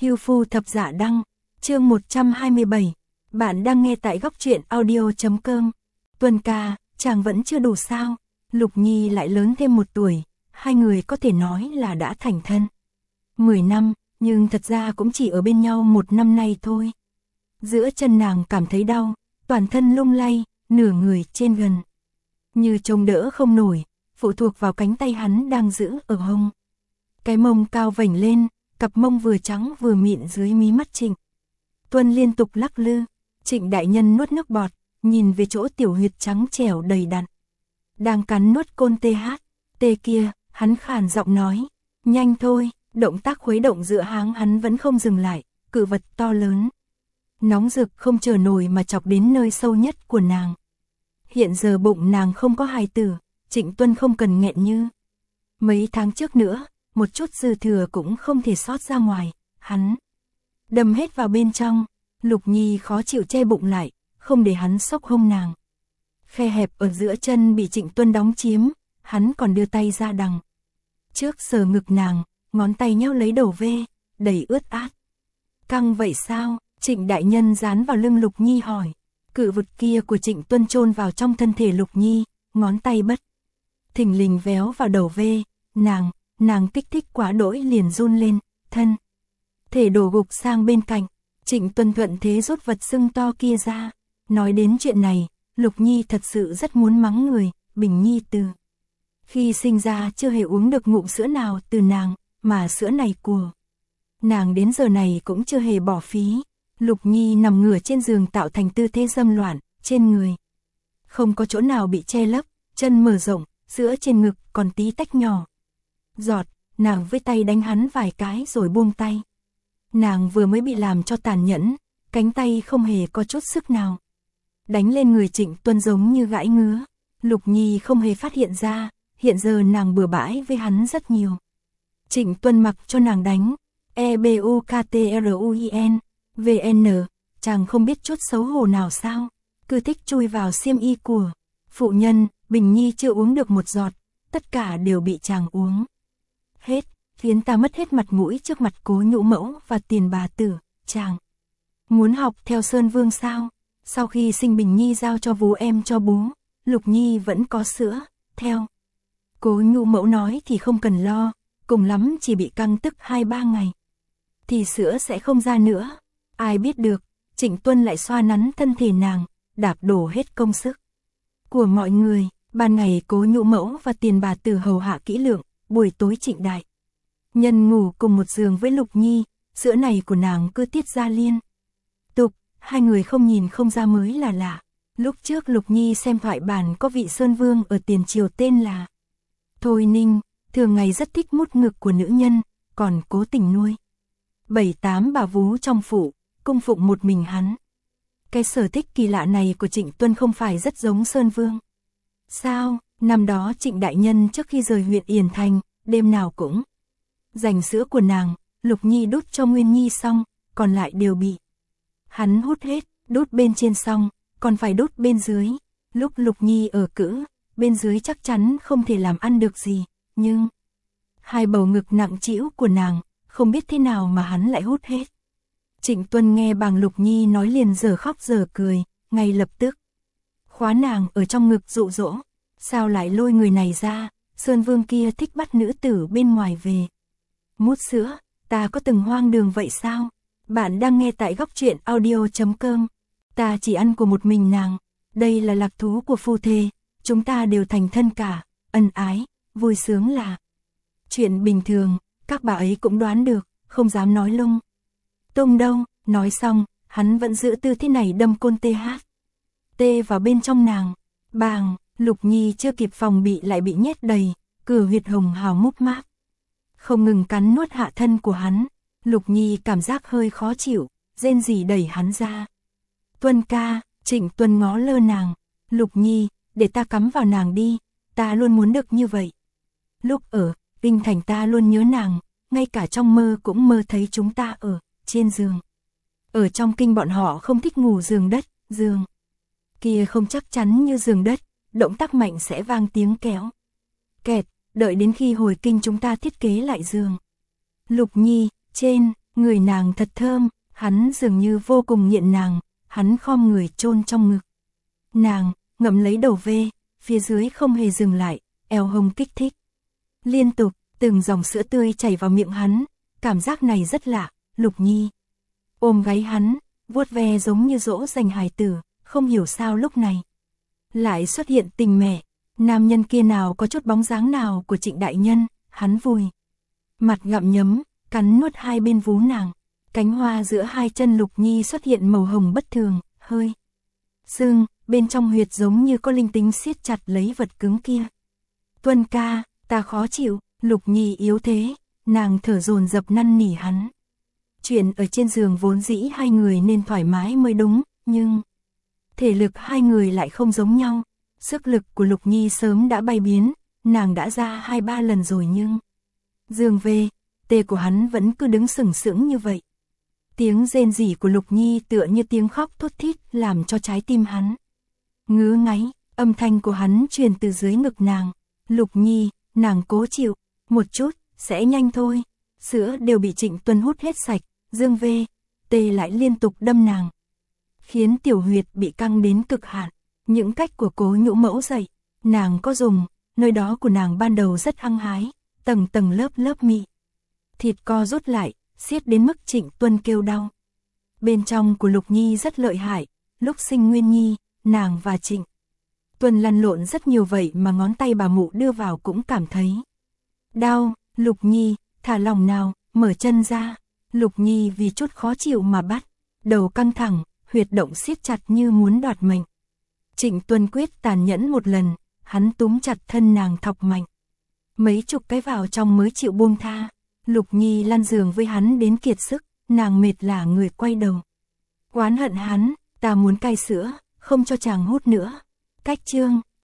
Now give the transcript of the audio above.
Hưu Phu Thập Dạ Đăng, chương 127. Bạn đang nghe tại góc truyện audio.com. Tuân ca, chàng vẫn chưa đủ sao? Lục Nhi lại lớn thêm 1 tuổi, hai người có thể nói là đã thành thân. 10 năm, nhưng thật ra cũng chỉ ở bên nhau 1 năm nay thôi. Giữa chân nàng cảm thấy đau, toàn thân lung lay, nửa người trên gần. Như trông đỡ không nổi, phụ thuộc vào cánh tay hắn đang giữ ở hông. Cái mông cao vểnh lên, cặp mông vừa trắng vừa mịn dưới mí mắt Trịnh Tuân liên tục lắc lư. Trịnh đại nhân nuốt nước bọt, nhìn về chỗ tiểu huyệt trắng trẻo đầy đặn. Đang cắn nuốt côn tê kia, hắn khàn giọng nói, nhanh thôi. Động tác khuấy động giữa háng hắn vẫn không dừng lại, cự vật to lớn. Nóng rực không chờ nổi mà chọc đến nơi sâu nhất của nàng. Hiện giờ bụng nàng không có hài tử, Trịnh Tuân không cần nghẹn như mấy tháng trước nữa, một chút dư thừa cũng không thể sót ra ngoài, hắn đâm hết vào bên trong. Lục Nhi khó chịu che bụng lại, không để hắn xốc hông nàng. Khe hẹp ở giữa chân bị Trịnh Tuân đóng chiếm, hắn còn đưa tay ra đằng trước sờ ngực nàng, ngón tay nheo lấy đầu vê, đầy ướt át. Căng vậy sao? Trịnh đại nhân dán vào lưng Lục Nhi hỏi. Cự vật kia của Trịnh Tuân chôn vào trong thân thể Lục Nhi, ngón tay bất thình lình véo vào đầu vê, nàng kích thích quá đỗi liền run lên, thân thể đổ gục sang bên cạnh. Trịnh Tuân thuận thế rút vật sưng to kia ra. Nói đến chuyện này, Lục Nhi thật sự rất muốn mắng người. Bình Nhi từ khi sinh ra chưa hề uống được ngụm sữa nào từ nàng, mà sữa này của nàng đến giờ này cũng chưa hề bỏ phí. Lục Nhi nằm ngửa trên giường tạo thành tư thế dâm loạn, trên người không có chỗ nào bị che lấp, chân mở rộng, sữa trên ngực còn tí tách nhỏ giọt. Nàng với tay đánh hắn vài cái rồi buông tay. Nàng vừa mới bị làm cho tàn nhẫn, cánh tay không hề có chút sức nào. Đánh lên người Trịnh Tuân giống như gãi ngứa. Lục Nhi không hề phát hiện ra, hiện giờ nàng bừa bãi với hắn rất nhiều. Trịnh Tuân mặc cho nàng đánh, EBUKTRUIN, VN, chàng không biết chút xấu hổ nào sao, cứ thích chui vào xiêm y của phụ nhân. Bình Nhi chưa uống được 1 giọt, tất cả đều bị chàng uống hết, khiến ta mất hết mặt mũi trước mặt Cố Nhũ Mẫu và Tiền bà tử. Chàng muốn học theo Sơn Vương sao? Sau khi sinh Bình Nhi giao cho vú em cho bú, Lục Nhi vẫn có sữa, theo Cố Nhũ Mẫu nói thì không cần lo, cùng lắm chỉ bị căng tức 2-3 ngày thì sữa sẽ không ra nữa. Ai biết được, Trịnh Tuân lại xoa nắn thân thể nàng, đạp đổ hết công sức của mọi người. Ban ngày Cố Nhũ Mẫu và Tiền bà tử hầu hạ kỹ lưỡng, buổi tối Trịnh đại nhân ngủ cùng một giường với Lục Nhi, sữa này của nàng cứ tiết ra liên tục, hai người không nhìn không ra mới là lạ. Lúc trước Lục Nhi xem thoại bản có vị Sơn Vương ở tiền triều tên là Thôi Ninh, thường ngày rất thích mút ngực của nữ nhân, còn cố tình nuôi 7-8 bà vú trong phủ, cung phụng một mình hắn. Cái sở thích kỳ lạ này của Trịnh Tuân không phải rất giống Sơn Vương sao? Năm đó Trịnh đại nhân trước khi rời huyện Yển Thành, đêm nào cũng dành sữa của nàng. Lục Nhi đút cho Nguyên Nhi xong, còn lại đều bị hắn hút hết. Đút bên trên xong, còn phải đút bên dưới. Lúc Lục Nhi ở cữ, bên dưới chắc chắn không thể làm ăn được gì, nhưng hai bầu ngực nặng trĩu của nàng, không biết thế nào mà hắn lại hút hết. Trịnh Tuân nghe bàng Lục Nhi nói liền giờ khóc giờ cười, ngay lập tức khóa nàng ở trong ngực dụ dỗ. Sao lại lôi người này ra? Sơn Vương kia thích bắt nữ tử bên ngoài về mút sữa, ta có từng hoang đường vậy sao? Bạn đang nghe tại góc truyện audio.com. Ta chỉ ăn của một mình nàng, đây là lạc thú của phu thê, chúng ta đều thành thân cả, ân ái, vui sướng là chuyện bình thường. Các bà ấy cũng đoán được, không dám nói lung tung đâu. Nói xong, hắn vẫn giữ tư thế này đâm côn tê vào bên trong nàng. Bàng, Lục Nhi chưa kịp phòng bị lại bị nhét đầy, cửa huyệt hồng hào mút mát, không ngừng cắn nuốt hạ thân của hắn. Lục Nhi cảm giác hơi khó chịu, rên rỉ đẩy hắn ra. Tuân ca, Trịnh Tuân ngó lơ nàng. Lục Nhi, để ta cắm vào nàng đi, ta luôn muốn được như vậy. Lúc ở Kinh Thành ta luôn nhớ nàng, ngay cả trong mơ cũng mơ thấy chúng ta ở trên giường. Ở trong kinh bọn họ không thích ngủ giường đất, giường kia không chắc chắn như giường đất, động tác mạnh sẽ vang tiếng kéo kẹt. Đợi đến khi hồi kinh chúng ta thiết kế lại giường Lục Nhi, trên Người nàng thật thơm, hắn dường như vô cùng nghiện nàng, hắn khom người chôn trong ngực. Nàng, ngậm lấy đầu V, phía dưới không hề dừng lại, eo hông kích thích. Liên tục, từng dòng sữa tươi chảy vào miệng hắn, cảm giác này rất lạ, Lục Nhi. Ôm gáy hắn, vuốt ve giống như dỗ dành hài tử, không hiểu sao lúc này. Lại xuất hiện tình mẹ, nam nhân kia nào có chút bóng dáng nào của Trịnh đại nhân, hắn vùi. Mặt gặm nhấm, cắn nuốt hai bên vú nàng, cánh hoa giữa hai chân Lục Nhi xuất hiện màu hồng bất thường, hơi sưng, bên trong huyệt giống như có linh tính siết chặt lấy vật cứng kia. Tuân ca, ta khó chịu, Lục Nhi yếu thế, nàng thở dồn dập năn nỉ hắn. Chuyện ở trên giường vốn dĩ hai người nên thoải mái mới đúng, nhưng thể lực hai người lại không giống nhau. Sức lực của Lục Nhi sớm đã bay biến, nàng đã ra 2-3 lần rồi nhưng giường về, tê của hắn vẫn cứ đứng sừng sững như vậy. Tiếng rên rỉ của Lục Nhi tựa như tiếng khóc thút thít làm cho trái tim hắn ngứa ngáy, âm thanh của hắn truyền từ dưới ngực nàng. Lục Nhi, nàng cố chịu, một chút, sẽ nhanh thôi. Sữa đều bị Trịnh Tuân hút hết sạch, dương về, tê lại liên tục đâm nàng, khiến tiểu huyệt bị căng đến cực hạn. Những cách của Cố Nhũ Mẫu dạy, nàng có dùng, nơi đó của nàng ban đầu rất hăng hái, tầng tầng lớp lớp mị. Thịt co rút lại, siết đến mức Trịnh Tuân kêu đau. Bên trong của Lục Nhi rất lợi hại, lúc sinh Nguyên Nhi, nàng và Trịnh Tuân lăn lộn rất nhiều vậy mà ngón tay bà mụ đưa vào cũng cảm thấy đau. Lục Nhi, thả lỏng nào, mở chân ra. Lục Nhi vì chút khó chịu mà bắt đầu căng thẳng, huyệt động siết chặt như muốn đoạt mệnh. Trịnh Tuân quyết tàn nhẫn một lần, hắn túm chặt thân nàng thọc mạnh. Mấy chục cái vào trong mới chịu buông tha. Lục Nhi lăn giường với hắn đến kiệt sức, nàng mệt lả người quay đầu. Oán hận hắn, ta muốn cai sữa, không cho chàng hút nữa. Cách chương